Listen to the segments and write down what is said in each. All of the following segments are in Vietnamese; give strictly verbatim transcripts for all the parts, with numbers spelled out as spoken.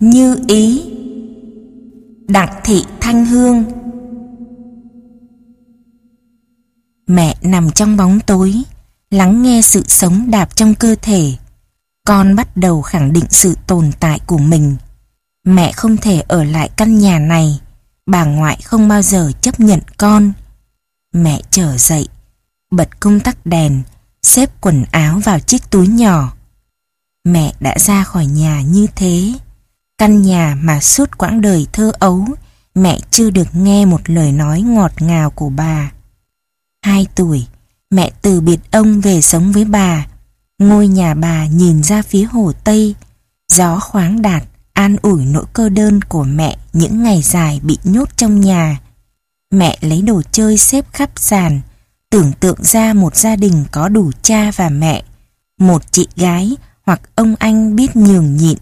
Như ý. Đặng Thị Thanh Hương. Mẹ nằm trong bóng tối, lắng nghe sự sống đạp trong cơ thể. Con bắt đầu khẳng định sự tồn tại của mình. Mẹ không thể ở lại căn nhà này. Bà ngoại không bao giờ chấp nhận con. Mẹ trở dậy, bật công tắc đèn, xếp quần áo vào chiếc túi nhỏ. Mẹ đã ra khỏi nhà như thế, căn nhà mà suốt quãng đời thơ ấu mẹ chưa được nghe một lời nói ngọt ngào của bà. Hai tuổi, mẹ từ biệt ông về sống với bà. Ngôi nhà bà nhìn ra phía hồ Tây, gió khoáng đạt an ủi nỗi cô đơn của mẹ những ngày dài bị nhốt trong nhà. Mẹ lấy đồ chơi xếp khắp sàn, tưởng tượng ra một gia đình có đủ cha và mẹ, một chị gái hoặc ông anh biết nhường nhịn.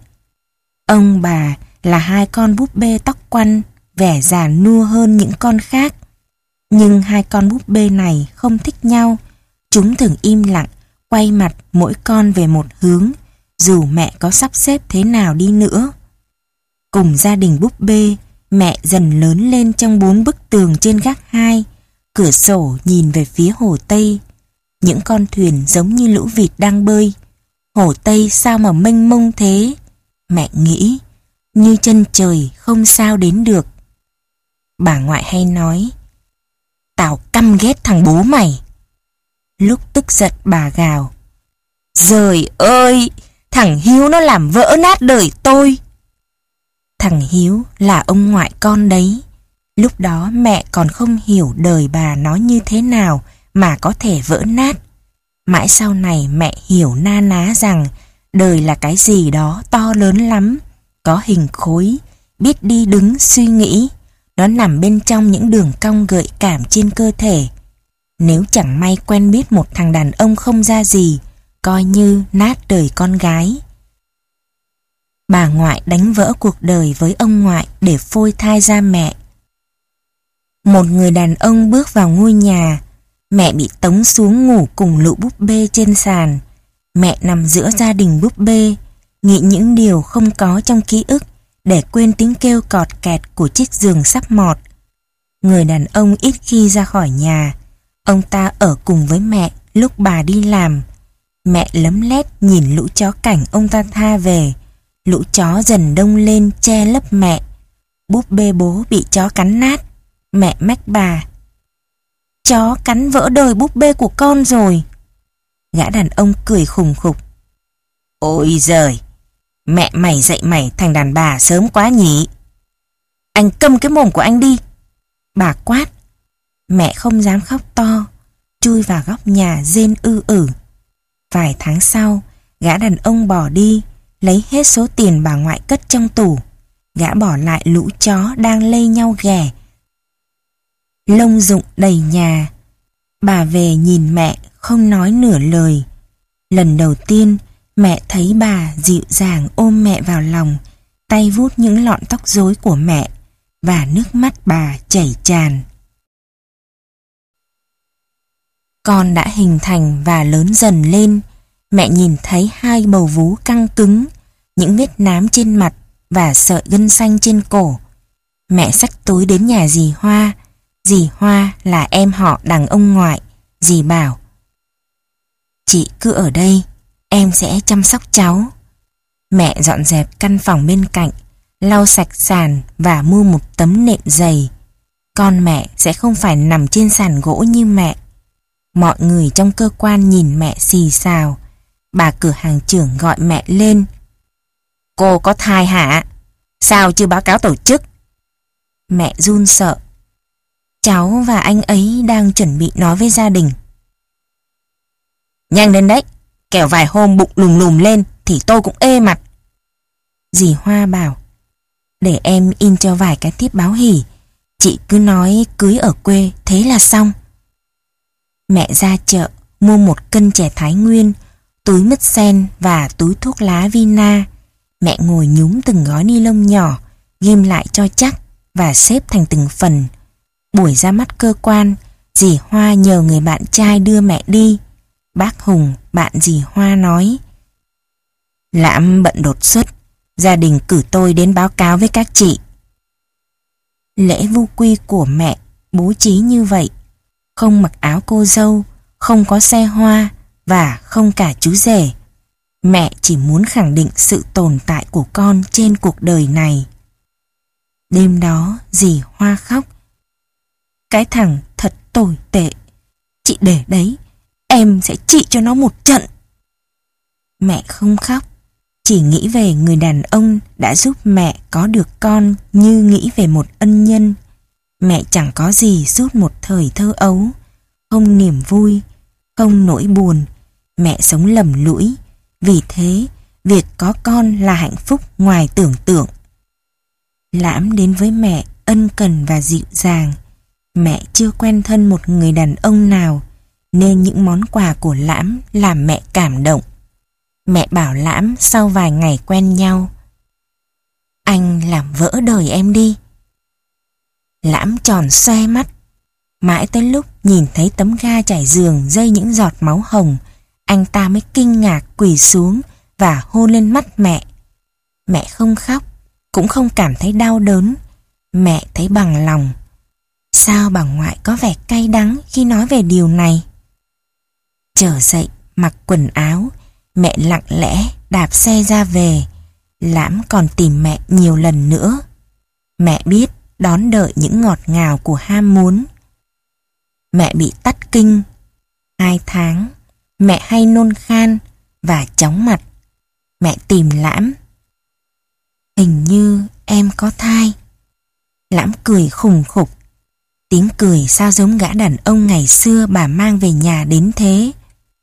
Ông bà là hai con búp bê tóc quăn, vẻ già nua hơn những con khác. Nhưng hai con búp bê này không thích nhau. Chúng thường im lặng, quay mặt mỗi con về một hướng, dù mẹ có sắp xếp thế nào đi nữa. Cùng gia đình búp bê, mẹ dần lớn lên trong bốn bức tường trên gác hai. Cửa sổ nhìn về phía hồ Tây. Những con thuyền giống như lũ vịt đang bơi. Hồ Tây sao mà mênh mông thế? Mẹ nghĩ, như chân trời không sao đến được. Bà ngoại hay nói, tao căm ghét thằng bố mày. Lúc tức giận bà gào, giời ơi, thằng Hiếu nó làm vỡ nát đời tôi. Thằng Hiếu là ông ngoại con đấy. Lúc đó mẹ còn không hiểu đời bà nói như thế nào mà có thể vỡ nát. Mãi sau này mẹ hiểu na ná rằng đời là cái gì đó to lớn lắm, có hình khối, biết đi đứng suy nghĩ. Nó nằm bên trong những đường cong gợi cảm trên cơ thể. Nếu chẳng may quen biết một thằng đàn ông không ra gì, coi như nát đời con gái. Bà ngoại đánh vỡ cuộc đời với ông ngoại để phôi thai ra mẹ. Một người đàn ông bước vào ngôi nhà. Mẹ bị tống xuống ngủ cùng lũ búp bê trên sàn. Mẹ nằm giữa gia đình búp bê, nghĩ những điều không có trong ký ức để quên tiếng kêu cọt kẹt của chiếc giường sắp mọt. Người đàn ông ít khi ra khỏi nhà. Ông ta ở cùng với mẹ lúc bà đi làm. Mẹ lấm lét nhìn lũ chó cảnh ông ta tha về. Lũ chó dần đông lên che lấp mẹ. Búp bê bố bị chó cắn nát. Mẹ mách bà, chó cắn vỡ đời búp bê của con rồi. Gã đàn ông cười khùng khục, ôi giời, mẹ mày dạy mày thành đàn bà sớm quá nhỉ. Anh câm cái mồm của anh đi, bà quát. Mẹ không dám khóc to, chui vào góc nhà rên ư ử. Vài tháng sau, gã đàn ông bỏ đi, lấy hết số tiền bà ngoại cất trong tủ. Gã bỏ lại lũ chó đang lây nhau ghẻ, lông rụng đầy nhà. Bà về nhìn mẹ không nói nửa lời. Lần đầu tiên mẹ thấy bà dịu dàng ôm mẹ vào lòng, tay vuốt những lọn tóc rối của mẹ, và nước mắt bà chảy tràn. Con đã hình thành và lớn dần lên. Mẹ nhìn thấy hai bầu vú căng cứng, những vết nám trên mặt và sợi gân xanh trên cổ. Mẹ xách túi đến nhà dì Hoa. Dì Hoa là em họ đằng ông ngoại. Dì bảo, chị cứ ở đây, em sẽ chăm sóc cháu. Mẹ dọn dẹp căn phòng bên cạnh, lau sạch sàn và mua một tấm nệm dày. Con mẹ sẽ không phải nằm trên sàn gỗ như mẹ. Mọi người trong cơ quan nhìn mẹ xì xào. Bà cửa hàng trưởng gọi mẹ lên. Cô có thai hả? Sao chưa báo cáo tổ chức? Mẹ run sợ. Cháu và anh ấy đang chuẩn bị nói với gia đình. Nhanh lên đấy, kẻo vài hôm bụng lùm lùm lên thì tôi cũng ê mặt. Dì Hoa bảo, để em in cho vài cái thiếp báo hỉ. Chị cứ nói cưới ở quê thế là xong. Mẹ ra chợ mua một cân chè Thái Nguyên, túi mứt sen và túi thuốc lá Vina. Mẹ ngồi nhúm từng gói ni lông nhỏ, ghim lại cho chắc và xếp thành từng phần. Buổi ra mắt cơ quan, dì Hoa nhờ người bạn trai đưa mẹ đi. Bác Hùng, bạn dì Hoa nói, Lãm bận đột xuất, Gia đình cử tôi đến báo cáo với các chị. Lễ vu quy của mẹ bố trí như vậy. Không mặc áo cô dâu, không có xe hoa và không cả chú rể. Mẹ chỉ muốn khẳng định sự tồn tại của con trên cuộc đời này. Đêm đó dì Hoa khóc. Cái thằng thật tồi tệ. Chị để đấy, em sẽ trị cho nó một trận. Mẹ không khóc, chỉ nghĩ về người đàn ông đã giúp mẹ có được con như nghĩ về một ân nhân. Mẹ chẳng có gì suốt một thời thơ ấu, không niềm vui, không nỗi buồn. Mẹ sống lầm lũi, vì thế việc có con là hạnh phúc ngoài tưởng tượng. Lãm đến với mẹ ân cần và dịu dàng. Mẹ chưa quen thân một người đàn ông nào, nên những món quà của Lãm làm mẹ cảm động. Mẹ bảo Lãm sau vài ngày quen nhau: anh làm vỡ đời em đi. Lãm tròn xoe mắt. Mãi tới lúc nhìn thấy tấm ga trải giường dây những giọt máu hồng, anh ta mới kinh ngạc quỳ xuống và hôn lên mắt mẹ. Mẹ không khóc, cũng không cảm thấy đau đớn. Mẹ thấy bằng lòng. Sao bà ngoại có vẻ cay đắng khi nói về điều này? Trở dậy, mặc quần áo, mẹ lặng lẽ đạp xe ra về. Lãm còn tìm mẹ nhiều lần nữa. Mẹ biết đón đợi những ngọt ngào của ham muốn. Mẹ bị tắt kinh. Hai tháng, mẹ hay nôn khan và chóng mặt. Mẹ tìm Lãm. Hình như em có thai. Lãm cười khùng khục. Tiếng cười sao giống gã đàn ông ngày xưa bà mang về nhà đến thế.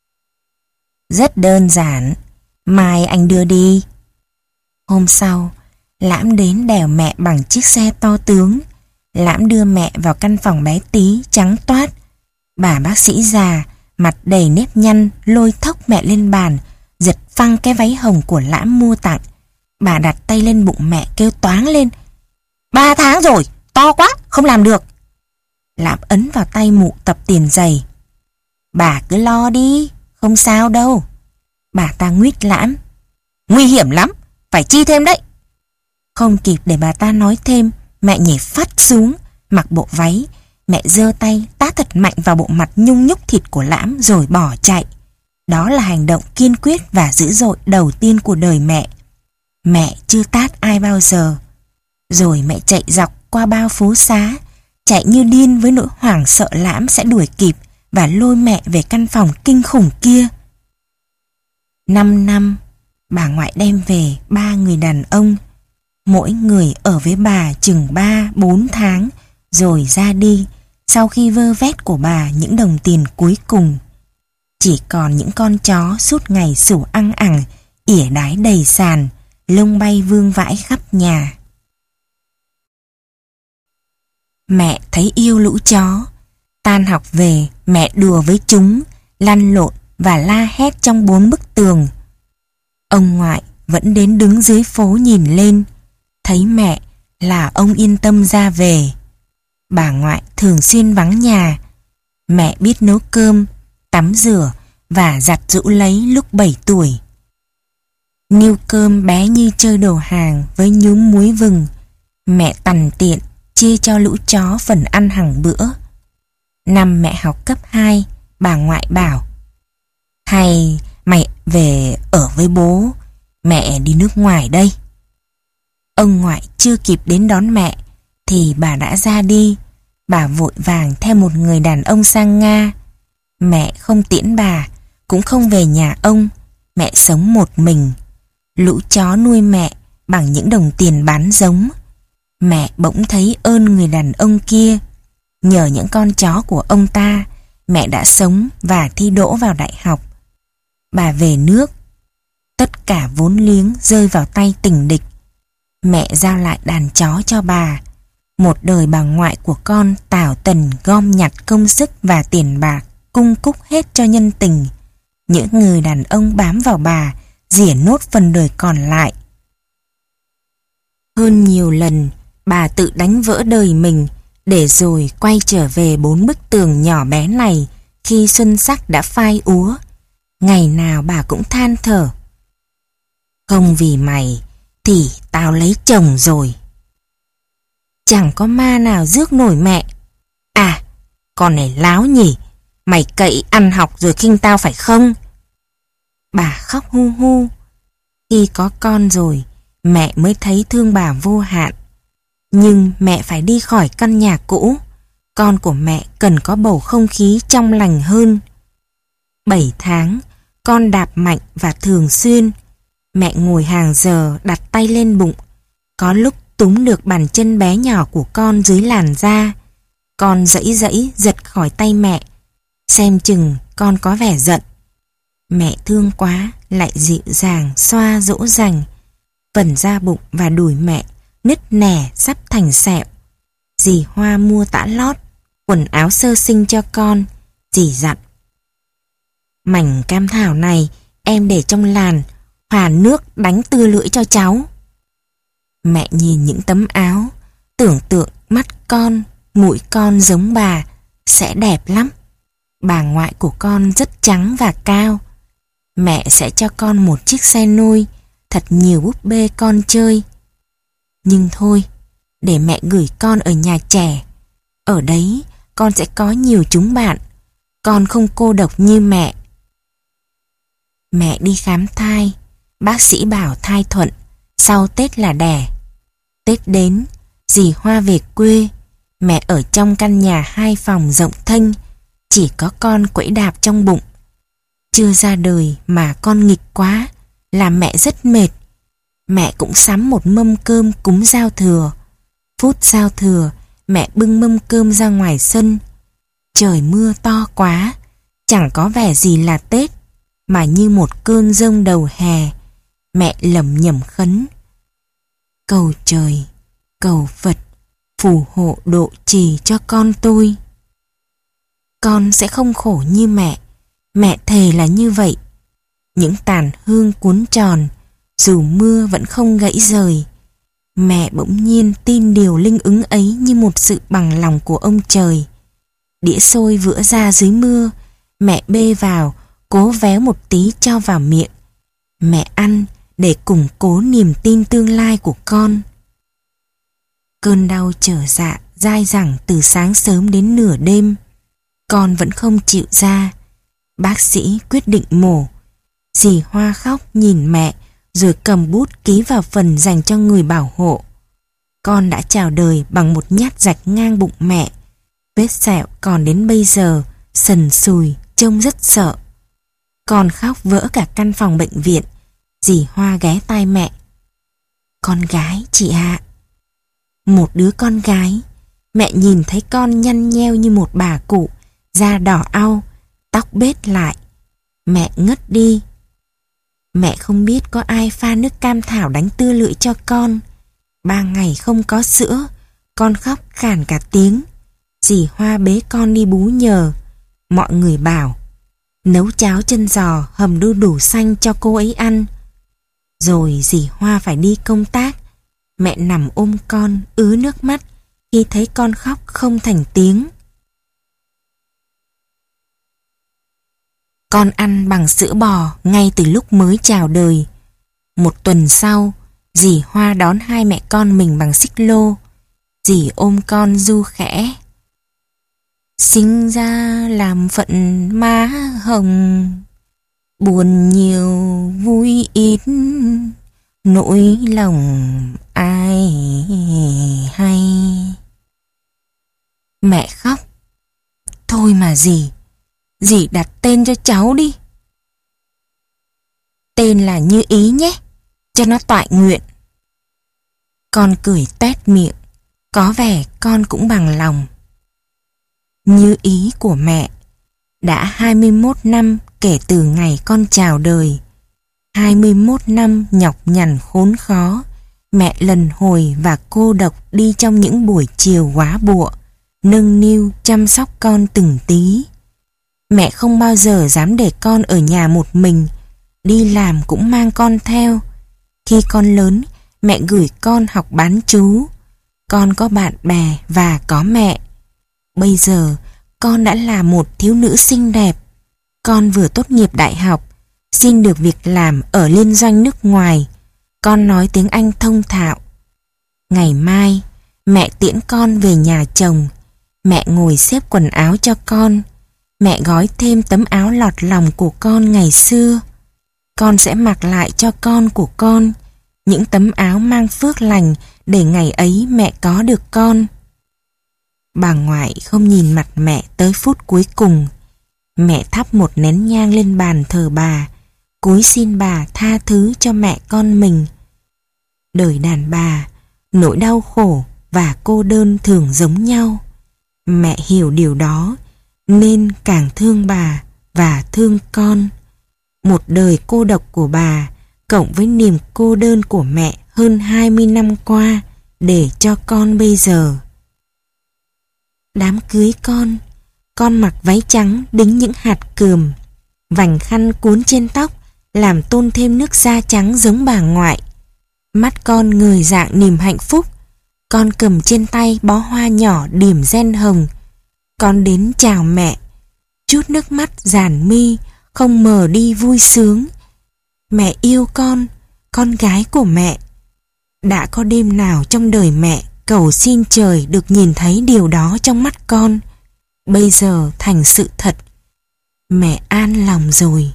Rất đơn giản, mai anh đưa đi. Hôm sau, Lãm đến đèo mẹ bằng chiếc xe to tướng. Lãm đưa mẹ vào căn phòng bé tí trắng toát. Bà bác sĩ già, mặt đầy nếp nhăn, lôi thốc mẹ lên bàn, giật phăng cái váy hồng của Lãm mua tặng. Bà đặt tay lên bụng mẹ kêu toáng lên: Ba tháng rồi, to quá, không làm được. Lãm ấn vào tay mụ tập tiền giày. Bà cứ lo đi, không sao đâu. Bà ta nguyết Lãm: Nguy hiểm lắm, phải chi thêm đấy. Không kịp để bà ta nói thêm, mẹ nhảy phắt xuống, mặc bộ váy. Mẹ giơ tay tát thật mạnh vào bộ mặt nhung nhúc thịt của Lãm rồi bỏ chạy. Đó là hành động kiên quyết và dữ dội đầu tiên của đời mẹ. Mẹ chưa tát ai bao giờ. Rồi mẹ chạy dọc qua bao phố xá, chạy như điên với nỗi hoảng sợ Lãm sẽ đuổi kịp và lôi mẹ về căn phòng kinh khủng kia. Năm năm, bà ngoại đem về ba người đàn ông. Mỗi người ở với bà chừng ba, bốn tháng, rồi ra đi, sau khi vơ vét của bà những đồng tiền cuối cùng. Chỉ còn những con chó suốt ngày sủa ăn ẳng, ỉa đái đầy sàn, lông bay vương vãi khắp nhà. Mẹ thấy yêu lũ chó. Tan học về, mẹ đùa với chúng, lăn lộn và la hét trong bốn bức tường. Ông ngoại vẫn đến đứng dưới phố nhìn lên. Thấy mẹ là ông yên tâm ra về. Bà ngoại thường xuyên vắng nhà. Mẹ biết nấu cơm, tắm rửa và giặt giũ lấy lúc bảy tuổi. Niêu cơm bé như chơi đồ hàng với nhúm muối vừng. Mẹ tằn tiện chia cho lũ chó phần ăn hàng bữa. Năm mẹ học cấp hai, bà ngoại bảo: Hay mày về ở với bố, mẹ đi nước ngoài đây. Ông ngoại chưa kịp đến đón mẹ thì bà đã ra đi. Bà vội vàng theo một người đàn ông sang Nga. Mẹ không tiễn bà, cũng không về nhà ông. Mẹ sống một mình. Lũ chó nuôi mẹ bằng những đồng tiền bán giống. Mẹ bỗng thấy ơn người đàn ông kia. Nhờ những con chó của ông ta, mẹ đã sống và thi đỗ vào đại học. Bà về nước. Tất cả vốn liếng rơi vào tay tình địch. Mẹ giao lại đàn chó cho bà. Một đời bà ngoại của con tảo tần gom nhặt công sức và tiền bạc, cung cúc hết cho nhân tình. Những người đàn ông bám vào bà, rỉa nốt phần đời còn lại. Hơn nhiều lần, bà tự đánh vỡ đời mình, để rồi quay trở về bốn bức tường nhỏ bé này khi xuân sắc đã phai úa. Ngày nào bà cũng than thở: Không vì mày thì tao lấy chồng rồi. Chẳng có ma nào rước nổi mẹ. À, con này láo nhỉ, mày cậy ăn học rồi khinh tao phải không? Bà khóc hu hu. Khi có con rồi, mẹ mới thấy thương bà vô hạn. Nhưng mẹ phải đi khỏi căn nhà cũ. Con của mẹ cần có bầu không khí trong lành hơn. Bảy tháng, con đạp mạnh và thường xuyên. Mẹ ngồi hàng giờ đặt tay lên bụng. Có lúc túm được bàn chân bé nhỏ của con dưới làn da. Con giãy giãy giật khỏi tay mẹ. Xem chừng con có vẻ giận. Mẹ thương quá, lại dịu dàng xoa dỗ dành. Phần da bụng và đùi mẹ nứt nẻ sắp thành sẹo. Dì Hoa mua tã lót, quần áo sơ sinh cho con. Dì dặn: mảnh cam thảo này em để trong làn, hòa nước đánh tưa lưỡi cho cháu. Mẹ nhìn những tấm áo, tưởng tượng mắt con, mũi con giống bà, sẽ đẹp lắm. Bà ngoại của con rất trắng và cao. Mẹ sẽ cho con một chiếc xe nôi, thật nhiều búp bê con chơi. Nhưng thôi, để mẹ gửi con ở nhà trẻ. Ở đấy, con sẽ có nhiều chúng bạn. Con không cô độc như mẹ. Mẹ đi khám thai. Bác sĩ bảo thai thuận, sau Tết là đẻ. Tết đến, dì Hoa về quê. Mẹ ở trong căn nhà hai phòng rộng thênh, chỉ có con quẫy đạp trong bụng. Chưa ra đời mà con nghịch quá, làm mẹ rất mệt. Mẹ cũng sắm một mâm cơm cúng giao thừa. Phút giao thừa, mẹ bưng mâm cơm ra ngoài sân. Trời mưa to quá, chẳng có vẻ gì là Tết, mà như một cơn giông đầu hè. Mẹ lẩm nhẩm khấn: cầu trời, cầu Phật, phù hộ độ trì cho con tôi. Con sẽ không khổ như mẹ. Mẹ thề là như vậy. Những tàn hương cuốn tròn, dù mưa vẫn không gãy rời. Mẹ bỗng nhiên tin điều linh ứng ấy như một sự bằng lòng của ông trời. Đĩa xôi vữa ra dưới mưa, mẹ bê vào, cố véo một tí cho vào miệng. Mẹ ăn để củng cố niềm tin tương lai của con. Cơn đau trở dạ dai dẳng từ sáng sớm đến nửa đêm. Con vẫn không chịu ra. Bác sĩ quyết định mổ. Dì Hoa khóc nhìn mẹ, rồi cầm bút ký vào phần dành cho người bảo hộ. Con đã chào đời bằng một nhát rạch ngang bụng mẹ. Vết sẹo còn đến bây giờ, sần sùi, trông rất sợ. Con khóc vỡ cả căn phòng bệnh viện. Dì Hoa ghé tai mẹ: con gái chị ạ. Một đứa con gái. Mẹ nhìn thấy con nhăn nheo như một bà cụ, da đỏ au, tóc bết lại. Mẹ ngất đi. Mẹ không biết có ai pha nước cam thảo đánh tưa lưỡi cho con. Ba ngày không có sữa, con khóc khàn cả tiếng. Dì Hoa bế con đi bú nhờ. Mọi người bảo nấu cháo chân giò hầm đu đủ xanh cho cô ấy ăn. Rồi dì Hoa phải đi công tác. Mẹ nằm ôm con ứ nước mắt khi thấy con khóc không thành tiếng. Con ăn bằng sữa bò ngay từ lúc mới chào đời. Một tuần sau, dì Hoa đón hai mẹ con mình bằng xích lô. Dì ôm con ru khẽ: sinh ra làm phận má hồng, buồn nhiều vui ít, nỗi lòng ai hay. Mẹ khóc: thôi mà dì, dì đặt tên cho cháu đi. Tên là Như Ý nhé, cho nó toại nguyện. Con cười toét miệng, có vẻ con cũng bằng lòng. Như Ý của mẹ. Đã hai mươi mốt năm kể từ ngày con chào đời. hai mươi mốt năm nhọc nhằn khốn khó, mẹ lần hồi và cô độc đi trong những buổi chiều quá bụa, nâng niu chăm sóc con từng tí. Mẹ không bao giờ dám để con ở nhà một mình, đi làm cũng mang con theo. Khi con lớn, mẹ gửi con học bán trú. Con có bạn bè và có mẹ. Bây giờ, con đã là một thiếu nữ xinh đẹp. Con vừa tốt nghiệp đại học, xin được việc làm ở liên doanh nước ngoài. Con nói tiếng Anh thông thạo. Ngày mai, mẹ tiễn con về nhà chồng. Mẹ ngồi xếp quần áo cho con. Mẹ gói thêm tấm áo lọt lòng của con ngày xưa. Con sẽ mặc lại cho con của con những tấm áo mang phước lành để ngày ấy mẹ có được con. Bà ngoại không nhìn mặt mẹ tới phút cuối cùng. Mẹ thắp một nén nhang lên bàn thờ bà, cúi xin bà tha thứ cho mẹ con mình. Đời đàn bà, nỗi đau khổ và cô đơn thường giống nhau. Mẹ hiểu điều đó nên càng thương bà và thương con. Một đời cô độc của bà cộng với niềm cô đơn của mẹ hơn hai mươi năm qua để cho con bây giờ. Đám cưới con, con mặc váy trắng đính những hạt cườm, vành khăn cuốn trên tóc làm tôn thêm nước da trắng giống bà ngoại. Mắt con ngời rạng niềm hạnh phúc. Con cầm trên tay bó hoa nhỏ điểm ren hồng. Con đến chào mẹ, chút nước mắt giàn mi không mờ đi vui sướng. Mẹ yêu con, con gái của mẹ. Đã có đêm nào trong đời mẹ cầu xin trời được nhìn thấy điều đó trong mắt con. Bây giờ thành sự thật. Mẹ an lòng rồi.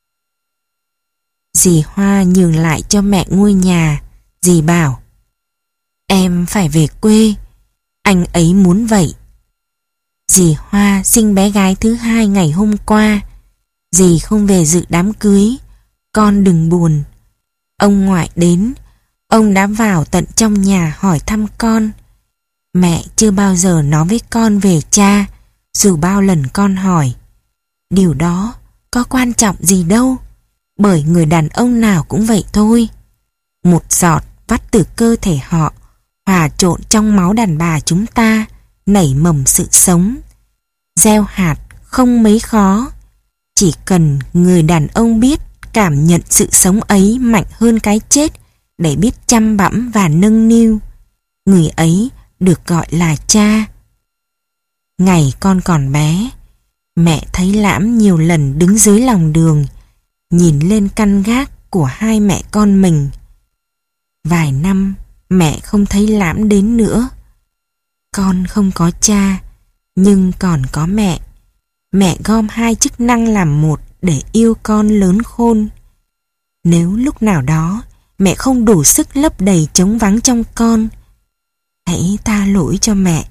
Dì Hoa nhường lại cho mẹ ngôi nhà. Dì bảo, em phải về quê. Anh ấy muốn vậy. Dì Hoa sinh bé gái thứ hai ngày hôm qua. Dì không về dự đám cưới. Con đừng buồn. Ông ngoại đến. Ông đã vào tận trong nhà hỏi thăm con. Mẹ chưa bao giờ nói với con về cha, dù bao lần con hỏi. Điều đó có quan trọng gì đâu, bởi người đàn ông nào cũng vậy thôi. Một giọt vắt từ cơ thể họ, hòa trộn trong máu đàn bà chúng ta, nảy mầm sự sống. Gieo hạt không mấy khó, chỉ cần người đàn ông biết cảm nhận sự sống ấy mạnh hơn cái chết để biết chăm bẵm và nâng niu. Người ấy được gọi là cha. Ngày con còn bé, mẹ thấy Lãm nhiều lần đứng dưới lòng đường, nhìn lên căn gác của hai mẹ con mình. Vài năm mẹ không thấy Lãm đến nữa. Con không có cha, nhưng còn có mẹ. Mẹ gom hai chức năng làm một để yêu con lớn khôn. Nếu lúc nào đó mẹ không đủ sức lấp đầy trống vắng trong con, hãy tha lỗi cho mẹ.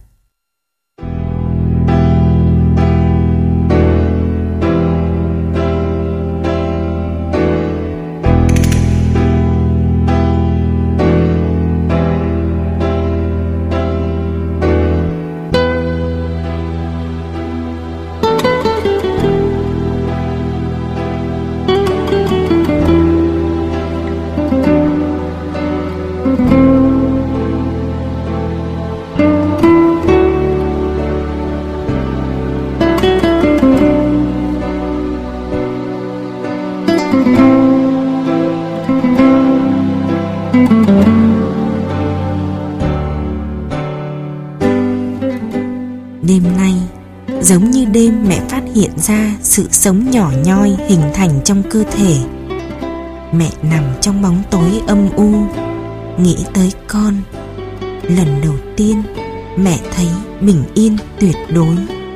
Đêm nay, giống như đêm mẹ phát hiện ra sự sống nhỏ nhoi hình thành trong cơ thể. Mẹ nằm trong bóng tối âm u, nghĩ tới con. Lần đầu tiên, mẹ thấy bình yên tuyệt đối.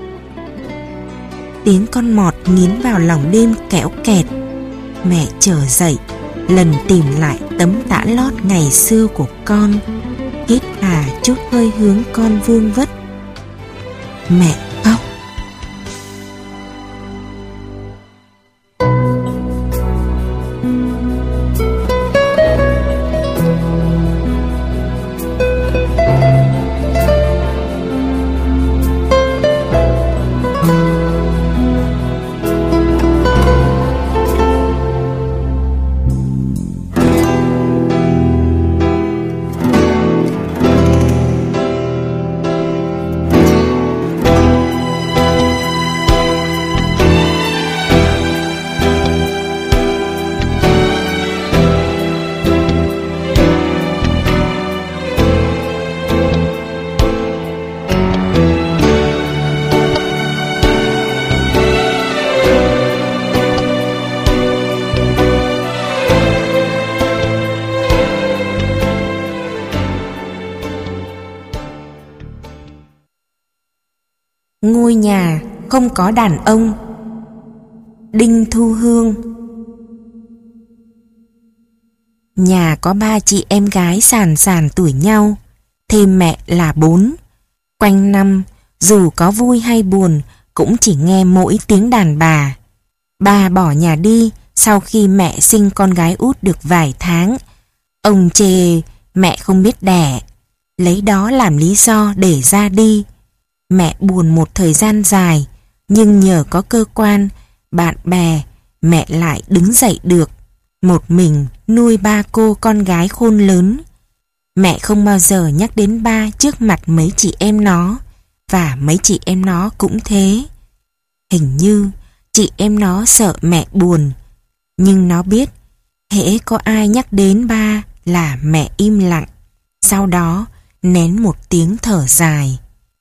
Tiếng con mọt nghiến vào lòng đêm kéo kẹt. Mẹ trở dậy, lần tìm lại tấm tã lót ngày xưa của con, hít hà chút hơi hướng con vương vất. Mẹ khóc. Ngôi nhà không có đàn ông. Đinh Thu Hương. Nhà có ba chị em gái sàn sàn tuổi nhau, thêm mẹ là bốn. Quanh năm, dù có vui hay buồn, cũng chỉ nghe mỗi tiếng đàn bà. Ba bỏ nhà đi sau khi mẹ sinh con gái út được vài tháng. Ông chê mẹ không biết đẻ, lấy đó làm lý do để ra đi. Mẹ buồn một thời gian dài, nhưng nhờ có cơ quan, bạn bè, mẹ lại đứng dậy được, một mình nuôi ba cô con gái khôn lớn. Mẹ không bao giờ nhắc đến ba trước mặt mấy chị em nó, và mấy chị em nó cũng thế. Hình như chị em nó sợ mẹ buồn, nhưng nó biết hễ có ai nhắc đến ba là mẹ im lặng, sau đó nén một tiếng thở dài.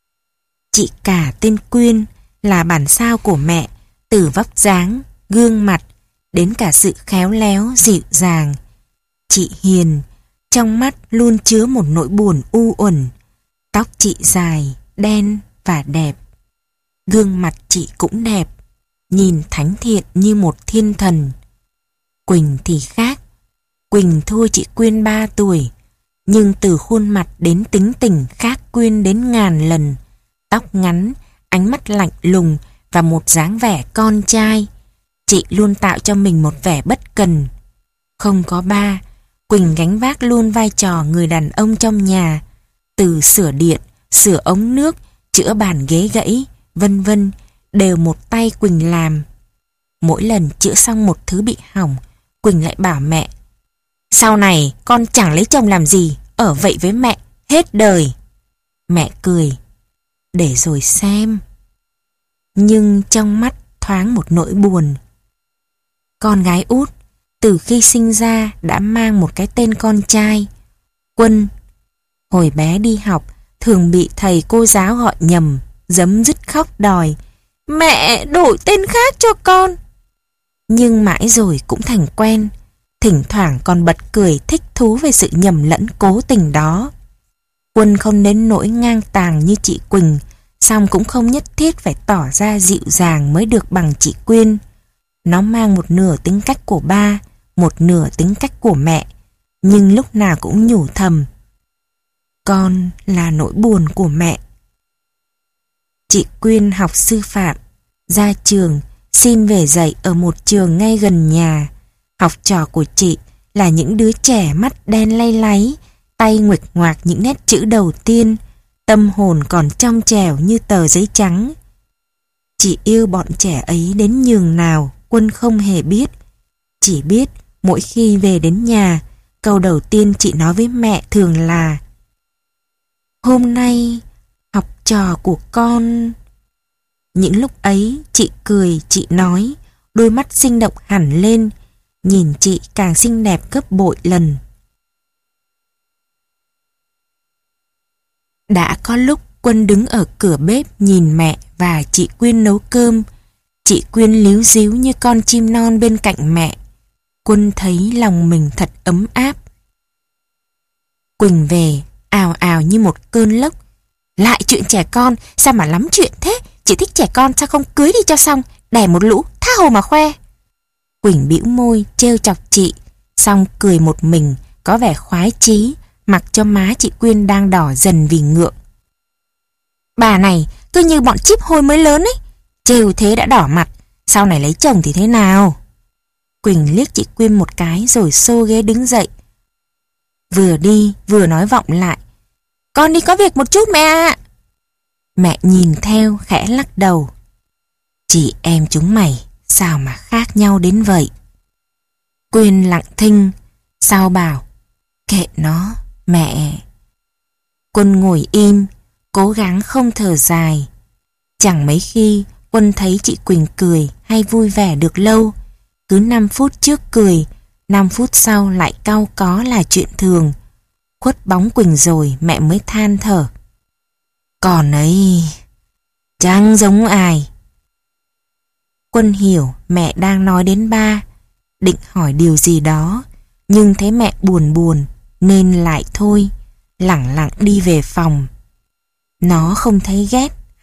Chị cả tên Quyên là bản sao của mẹ, từ vóc dáng, gương mặt đến cả sự khéo léo dịu dàng. Chị hiền, trong mắt luôn chứa một nỗi buồn u uẩn. Tóc chị dài, đen và đẹp. Gương mặt chị cũng đẹp, nhìn thánh thiện như một thiên thần. Quỳnh thì khác. Quỳnh thua chị Quyên ba tuổi, nhưng từ khuôn mặt đến tính tình khác Quyên đến ngàn lần. Tóc ngắn, ánh mắt lạnh lùng và một dáng vẻ con trai. Chị luôn tạo cho mình một vẻ bất cần. Không có ba, Quỳnh gánh vác luôn vai trò người đàn ông trong nhà, từ sửa điện, sửa ống nước, chữa bàn ghế gãy, vân vân, đều một tay Quỳnh làm. Mỗi lần chữa xong một thứ bị hỏng, Quỳnh lại bảo mẹ: sau này con chẳng lấy chồng làm gì, ở vậy với mẹ hết đời. Mẹ cười: để rồi xem. Nhưng trong mắt thoáng một nỗi buồn. Con gái út từ khi sinh ra đã mang một cái tên con trai, Quân. Hồi bé đi học thường bị thầy cô giáo gọi nhầm, giấm dứt khóc đòi: mẹ đổi tên khác cho con. Nhưng mãi rồi cũng thành quen, thỉnh thoảng còn bật cười thích thú về sự nhầm lẫn cố tình đó. Quân không đến nỗi ngang tàng như chị Quỳnh, song cũng không nhất thiết phải tỏ ra dịu dàng mới được bằng chị Quyên. Nó mang một nửa tính cách của ba, một nửa tính cách của mẹ, nhưng lúc nào cũng nhủ thầm: con là nỗi buồn của mẹ. Chị Quyên học sư phạm, ra trường xin về dạy ở một trường ngay gần nhà. Học trò của chị là những đứa trẻ mắt đen lay láy, tay nguệch ngoạc những nét chữ đầu tiên, tâm hồn còn trong trẻo như tờ giấy trắng. Chị yêu bọn trẻ ấy đến nhường nào Quân không hề biết. Chỉ biết mỗi khi về đến nhà, câu đầu tiên chị nói với mẹ thường là: hôm nay học trò của con. Những lúc ấy chị cười, chị nói, đôi mắt sinh động hẳn lên, nhìn chị càng xinh đẹp gấp bội lần. Đã có lúc Quân đứng ở cửa bếp nhìn mẹ và chị Quyên nấu cơm. Chị Quyên líu díu như con chim non bên cạnh mẹ. Quân thấy lòng mình thật ấm áp. Quỳnh về ào ào như một cơn lốc: lại chuyện trẻ con, sao mà lắm chuyện thế? Chị thích trẻ con, sao không cưới đi cho xong, đẻ một lũ tha hồ mà khoe. Quỳnh bĩu môi trêu chọc chị, xong cười một mình, có vẻ khoái chí, mặc cho má chị Quyên đang đỏ dần vì ngượng. Bà này cứ như bọn chíp hôi mới lớn ấy, trêu thế đã đỏ mặt, sau này lấy chồng thì thế nào? Quỳnh liếc chị Quyên một cái rồi xô ghế đứng dậy. Vừa đi vừa nói vọng lại: con đi có việc một chút mẹ ạ. Mẹ nhìn theo khẽ lắc đầu: chị em chúng mày sao mà khác nhau đến vậy? Quyên lặng thinh, sau bảo: kệ nó, mẹ. Quân ngồi im, cố gắng không thở dài. Chẳng mấy khi Quân thấy chị Quỳnh cười hay vui vẻ được lâu. Cứ năm phút trước cười, năm phút sau lại cau có là chuyện thường. Khuất bóng Quỳnh rồi mẹ mới than thở: còn ấy chẳng giống ai. Quân hiểu mẹ đang nói đến ba, định hỏi điều gì đó, nhưng thấy mẹ buồn buồn nên lại thôi, lẳng lặng đi về phòng. Nó không thấy ghét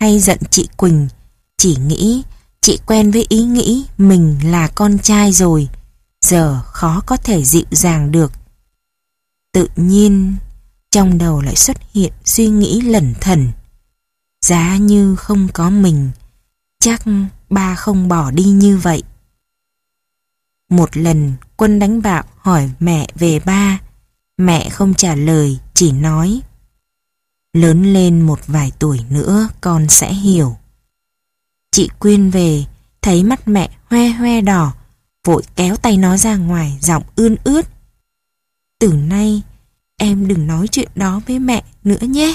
hay giận chị Quỳnh, chỉ nghĩ chị quen với ý nghĩ mình là con trai rồi, giờ khó có thể dịu dàng được. Tự nhiên, trong đầu lại xuất hiện suy nghĩ lẩn thẩn. Giá như không có mình, chắc ba không bỏ đi như vậy. Một lần Quân đánh bạo hỏi mẹ về ba. Mẹ không trả lời, chỉ nói: lớn lên một vài tuổi nữa con sẽ hiểu. Chị Quyên về, thấy mắt mẹ hoe hoe đỏ, vội kéo tay nó ra ngoài, giọng ươn ướt: từ nay em đừng nói chuyện đó với mẹ nữa nhé.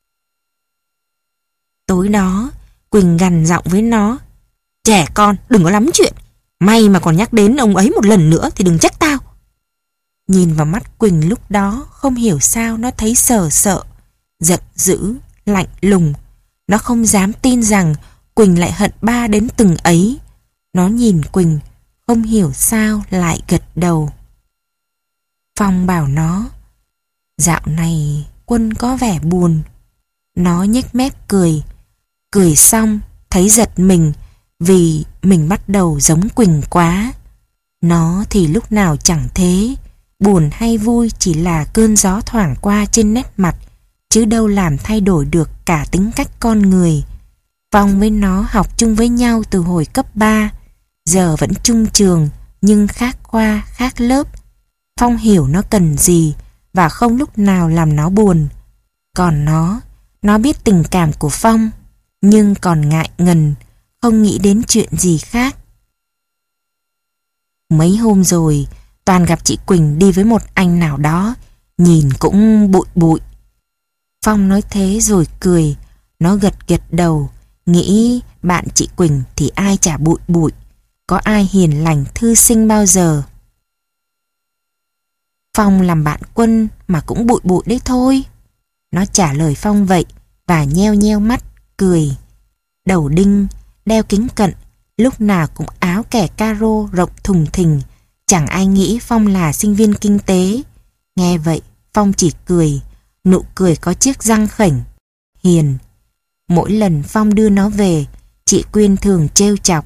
Tối đó Quỳnh gằn giọng với nó: trẻ con đừng có lắm chuyện, may mà còn nhắc đến ông ấy một lần nữa thì đừng trách tao. Nhìn vào mắt Quỳnh lúc đó, không hiểu sao nó thấy sờ sợ, giận dữ, lạnh lùng. Nó không dám tin rằng Quỳnh lại hận ba đến từng ấy. Nó nhìn Quỳnh, không hiểu sao lại gật đầu. Phong bảo nó: dạo này Quân có vẻ buồn. Nó nhếch mép cười. Cười xong thấy giật mình vì mình bắt đầu giống Quỳnh quá. Nó thì lúc nào chẳng thế. Buồn hay vui chỉ là cơn gió thoảng qua trên nét mặt, chứ đâu làm thay đổi được cả tính cách con người. Phong với nó học chung với nhau từ hồi cấp ba, giờ vẫn chung trường nhưng khác khoa, khác lớp. Phong hiểu nó cần gì và không lúc nào làm nó buồn. Còn nó, nó biết tình cảm của Phong, nhưng còn ngại ngần, không nghĩ đến chuyện gì khác. Mấy hôm rồi, toàn gặp chị Quỳnh đi với một anh nào đó, nhìn cũng bụi bụi. Phong nói thế rồi cười, nó gật gật đầu, nghĩ bạn chị Quỳnh thì ai chả bụi bụi, có ai hiền lành thư sinh bao giờ. Phong làm bạn Quân mà cũng bụi bụi đấy thôi. Nó trả lời Phong vậy và nheo nheo mắt, cười. Đầu đinh, đeo kính cận, lúc nào cũng áo kẻ caro rộng thùng thình, chẳng ai nghĩ Phong là sinh viên kinh tế. Nghe vậy, Phong chỉ cười, nụ cười có chiếc răng khểnh, hiền. Mỗi lần Phong đưa nó về, chị Quyên thường trêu chọc: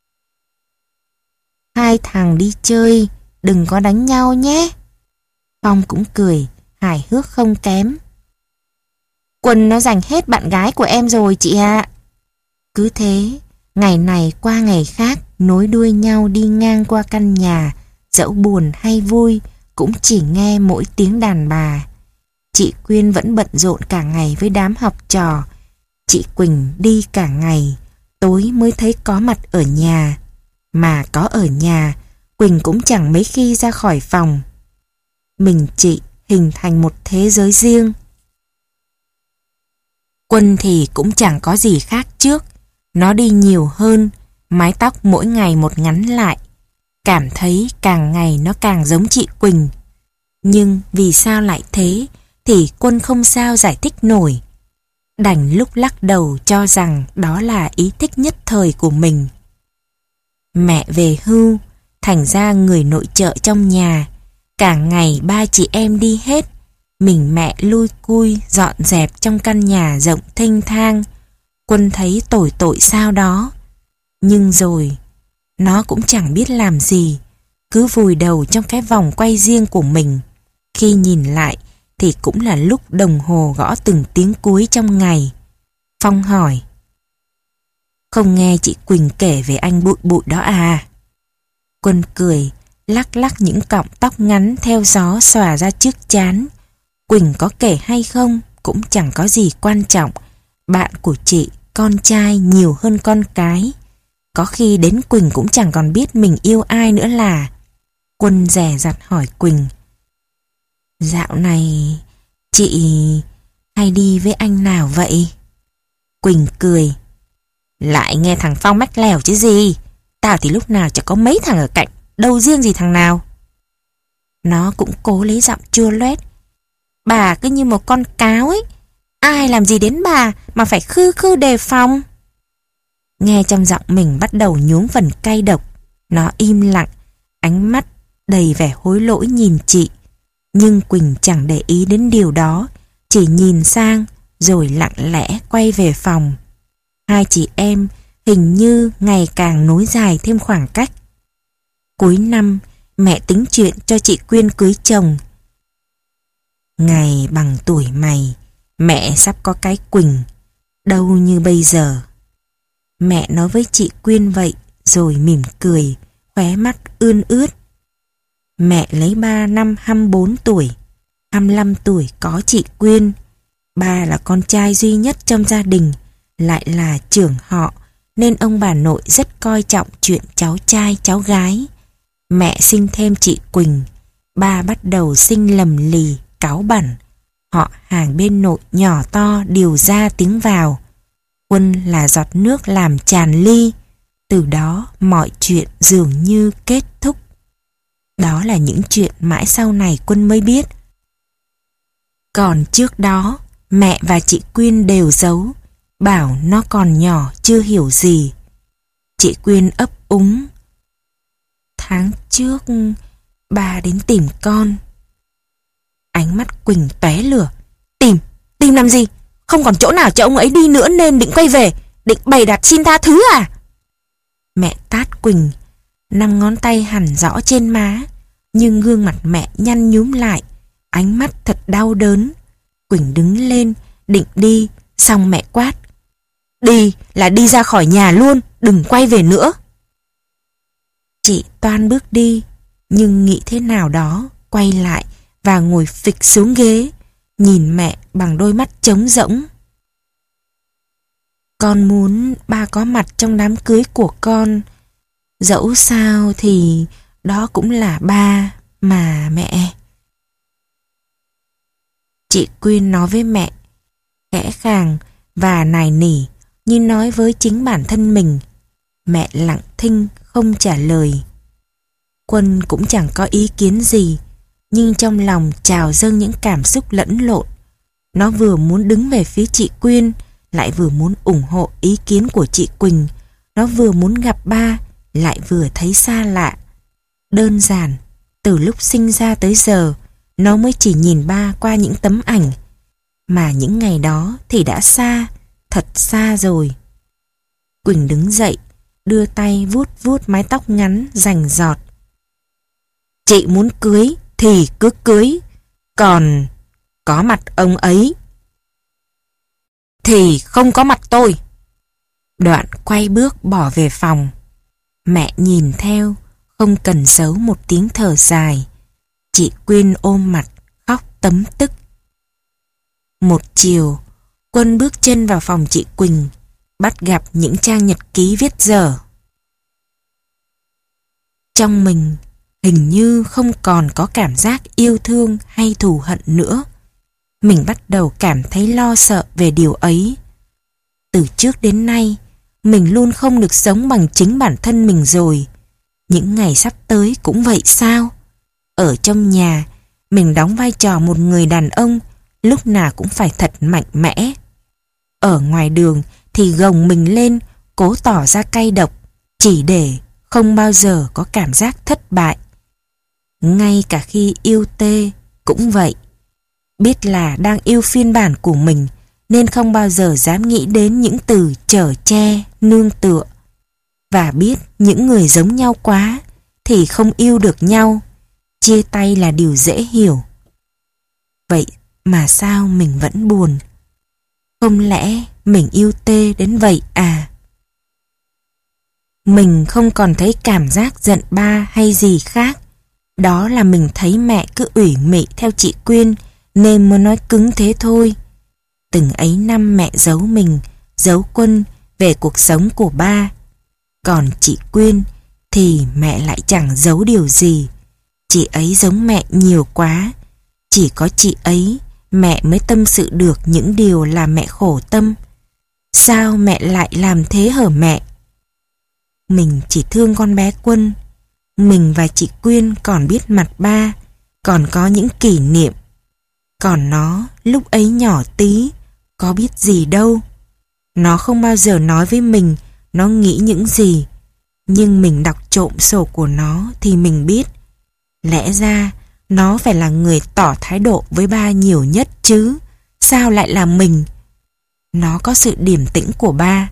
hai thằng đi chơi, đừng có đánh nhau nhé. Phong cũng cười, hài hước không kém: Quân nó giành hết bạn gái của em rồi chị ạ. Cứ thế, ngày này qua ngày khác, nối đuôi nhau đi ngang qua căn nhà, dẫu buồn hay vui, cũng chỉ nghe mỗi tiếng đàn bà. Chị Quyên vẫn bận rộn cả ngày với đám học trò. Chị Quỳnh đi cả ngày, tối mới thấy có mặt ở nhà. Mà có ở nhà, Quỳnh cũng chẳng mấy khi ra khỏi phòng. Mình chị hình thành một thế giới riêng. Quân thì cũng chẳng có gì khác trước. Nó đi nhiều hơn, mái tóc mỗi ngày một ngắn lại. Cảm thấy càng ngày nó càng giống chị Quỳnh. Nhưng vì sao lại thế thì Quân không sao giải thích nổi. Đành lúc lắc đầu cho rằng đó là ý thích nhất thời của mình. Mẹ về hưu, thành ra người nội trợ trong nhà. Cả ngày ba chị em đi hết, mình mẹ lui cui dọn dẹp trong căn nhà rộng thênh thang. Quân thấy tồi tội sao đó. Nhưng rồi, nó cũng chẳng biết làm gì, cứ vùi đầu trong cái vòng quay riêng của mình. Khi nhìn lại thì cũng là lúc đồng hồ gõ từng tiếng cuối trong ngày. Phong hỏi: không nghe chị Quỳnh kể về anh bụi bụi đó à? Quân cười, lắc lắc những cọng tóc ngắn theo gió xòa ra trước trán. Quỳnh có kể hay không cũng chẳng có gì quan trọng. Bạn của chị, con trai nhiều hơn con cái. Có khi đến Quỳnh cũng chẳng còn biết mình yêu ai nữa là. Quân dè dặt hỏi Quỳnh: dạo này chị hay đi với anh nào vậy? Quỳnh cười: lại nghe thằng Phong mách lèo chứ gì. Tao thì lúc nào chả có mấy thằng ở cạnh, đâu riêng gì thằng nào. Nó cũng cố lấy giọng chua loét: bà cứ như một con cáo ấy, ai làm gì đến bà mà phải khư khư đề phòng. Nghe trong giọng mình bắt đầu nhuốm phần cay độc, nó im lặng, ánh mắt đầy vẻ hối lỗi nhìn chị. Nhưng Quỳnh chẳng để ý đến điều đó, chỉ nhìn sang rồi lặng lẽ quay về phòng. Hai chị em hình như ngày càng nối dài thêm khoảng cách. Cuối năm, mẹ tính chuyện cho chị Quyên cưới chồng. Ngày bằng tuổi mày, mẹ sắp có cái Quỳnh, đâu như bây giờ. Mẹ nói với chị Quyên vậy, rồi mỉm cười, khóe mắt ươn ướt. Mẹ lấy ba năm hai mươi bốn tuổi, hai mươi lăm tuổi có chị Quyên. Ba là con trai duy nhất trong gia đình, lại là trưởng họ, nên ông bà nội rất coi trọng chuyện cháu trai cháu gái. Mẹ sinh thêm chị Quỳnh, ba bắt đầu sinh lầm lì, cáu bẳn. Họ hàng bên nội nhỏ to điều ra tiếng vào. Quân là giọt nước làm tràn ly. Từ đó mọi chuyện dường như kết thúc. Đó là những chuyện mãi sau này Quân mới biết. Còn trước đó, mẹ và chị Quyên đều giấu, bảo nó còn nhỏ chưa hiểu gì. Chị Quyên ấp úng. Tháng trước, ba đến tìm con. Ánh mắt Quỳnh tóe lửa. Tìm, tìm làm gì? Không còn chỗ nào cho ông ấy đi nữa nên định quay về, định bày đặt xin tha thứ à? Mẹ tát Quỳnh, năm ngón tay hằn rõ trên má, nhưng gương mặt mẹ nhăn nhúm lại, ánh mắt thật đau đớn. Quỳnh đứng lên, định đi, xong mẹ quát. Đi là đi ra khỏi nhà luôn, đừng quay về nữa. Chị toan bước đi, nhưng nghĩ thế nào đó, quay lại và ngồi phịch xuống ghế, nhìn mẹ bằng đôi mắt trống rỗng. Con muốn ba có mặt trong đám cưới của con. Dẫu sao thì đó cũng là ba mà mẹ. Chị Quyên nói với mẹ, khẽ khàng và nài nỉ như nói với chính bản thân mình. Mẹ lặng thinh không trả lời. Quân cũng chẳng có ý kiến gì, nhưng trong lòng trào dâng những cảm xúc lẫn lộn. Nó vừa muốn đứng về phía chị Quyên, lại vừa muốn ủng hộ ý kiến của chị Quỳnh. Nó vừa muốn gặp ba, lại vừa thấy xa lạ. Đơn giản, từ lúc sinh ra tới giờ, nó mới chỉ nhìn ba qua những tấm ảnh. Mà những ngày đó thì đã xa, thật xa rồi. Quỳnh đứng dậy, đưa tay vuốt vuốt mái tóc ngắn rành rọt. Chị muốn cưới thì cứ cưới, còn có mặt ông ấy thì không có mặt tôi. Đoạn quay bước bỏ về phòng. Mẹ nhìn theo, không cần giấu một tiếng thở dài. Chị Quyên ôm mặt, khóc tấm tức. Một chiều, Quân bước chân vào phòng chị Quỳnh, bắt gặp những trang nhật ký viết dở. Trong mình hình như không còn có cảm giác yêu thương hay thù hận nữa. Mình bắt đầu cảm thấy lo sợ về điều ấy. Từ trước đến nay, mình luôn không được sống bằng chính bản thân mình rồi. Những ngày sắp tới cũng vậy sao? Ở trong nhà, mình đóng vai trò một người đàn ông, lúc nào cũng phải thật mạnh mẽ. Ở ngoài đường thì gồng mình lên, cố tỏ ra cay độc, chỉ để không bao giờ có cảm giác thất bại. Ngay cả khi yêu Tê cũng vậy. Biết là đang yêu phiên bản của mình, nên không bao giờ dám nghĩ đến những từ chở che, nương tựa. Và biết những người giống nhau quá thì không yêu được nhau. Chia tay là điều dễ hiểu. Vậy mà sao mình vẫn buồn? Không lẽ mình yêu Tê đến vậy à? Mình không còn thấy cảm giác giận ba hay gì khác. Đó là mình thấy mẹ cứ ủy mị theo chị Quyên, nên mới nói cứng thế thôi. Từng ấy năm mẹ giấu mình, giấu Quân về cuộc sống của ba. Còn chị Quyên thì mẹ lại chẳng giấu điều gì. Chị ấy giống mẹ nhiều quá. Chỉ có chị ấy mẹ mới tâm sự được những điều làm mẹ khổ tâm. Sao mẹ lại làm thế hả mẹ? Mình chỉ thương con bé Quân. Mình và chị Quyên còn biết mặt ba, còn có những kỷ niệm. Còn nó lúc ấy nhỏ tí, có biết gì đâu. Nó không bao giờ nói với mình nó nghĩ những gì. Nhưng mình đọc trộm sổ của nó thì mình biết. Lẽ ra nó phải là người tỏ thái độ với ba nhiều nhất chứ. Sao lại là mình? Nó có sự điềm tĩnh của ba.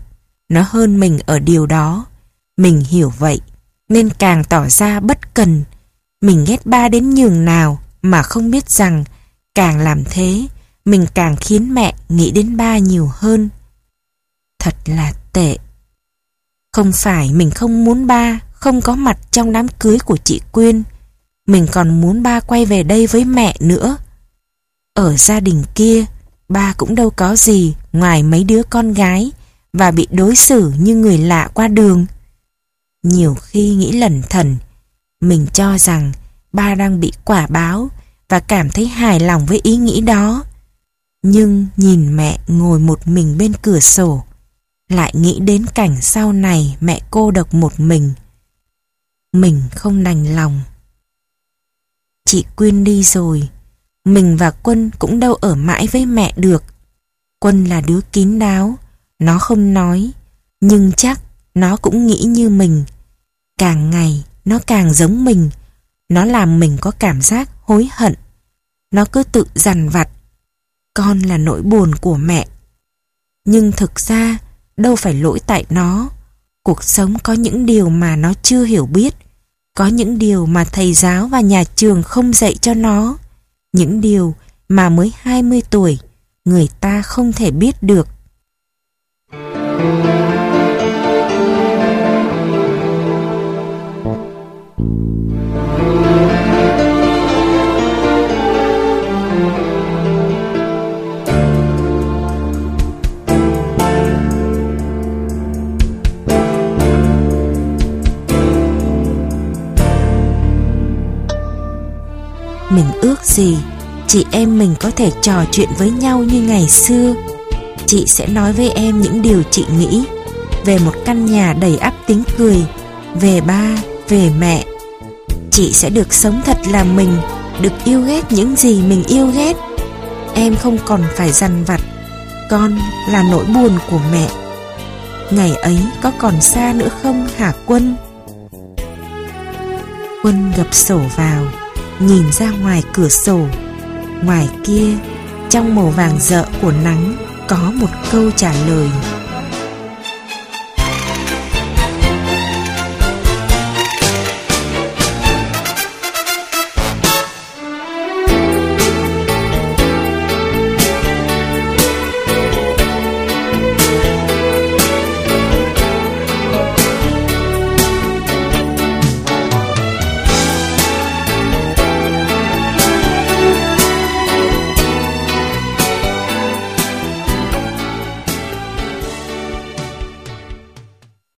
nó hơn mình ở điều đó. Mình hiểu vậy, nên càng tỏ ra bất cần. Mình ghét ba đến nhường nào mà không biết rằng càng làm thế, mình càng khiến mẹ nghĩ đến ba nhiều hơn. Thật là tệ. Không phải mình không muốn ba không có mặt trong đám cưới của chị Quyên. Mình còn muốn ba quay về đây với mẹ nữa. Ở gia đình kia, ba cũng đâu có gì ngoài mấy đứa con gái và bị đối xử như người lạ qua đường. Nhiều khi nghĩ lẩn thẩn, mình cho rằng ba đang bị quả báo và cảm thấy hài lòng với ý nghĩ đó. Nhưng nhìn mẹ ngồi một mình bên cửa sổ, lại nghĩ đến cảnh sau này mẹ cô độc một mình. Mình không đành lòng. Chị Quyên đi rồi, mình và Quân cũng đâu ở mãi với mẹ được. Quân là đứa kín đáo, nó không nói, nhưng chắc nó cũng nghĩ như mình. Càng ngày nó càng giống mình. Nó làm mình có cảm giác hối hận. Nó cứ tự dằn vặt, con là nỗi buồn của mẹ. Nhưng thực ra đâu phải lỗi tại nó. Cuộc sống có những điều mà nó chưa hiểu biết, có những điều mà thầy giáo và nhà trường không dạy cho nó, những điều mà mới hai mươi tuổi người ta không thể biết được. Mình ước gì chị em mình có thể trò chuyện với nhau như ngày xưa. Chị sẽ nói với em những điều chị nghĩ về một căn nhà đầy ắp tiếng cười, về ba, về mẹ. Chị sẽ được sống thật là mình, được yêu ghét những gì mình yêu ghét. Em không còn phải dằn vặt, con là nỗi buồn của mẹ. Ngày ấy có còn xa nữa không hả Quân? Quân gập sổ vào, nhìn ra ngoài cửa sổ. Ngoài kia, trong màu vàng rợ của nắng, có một câu trả lời.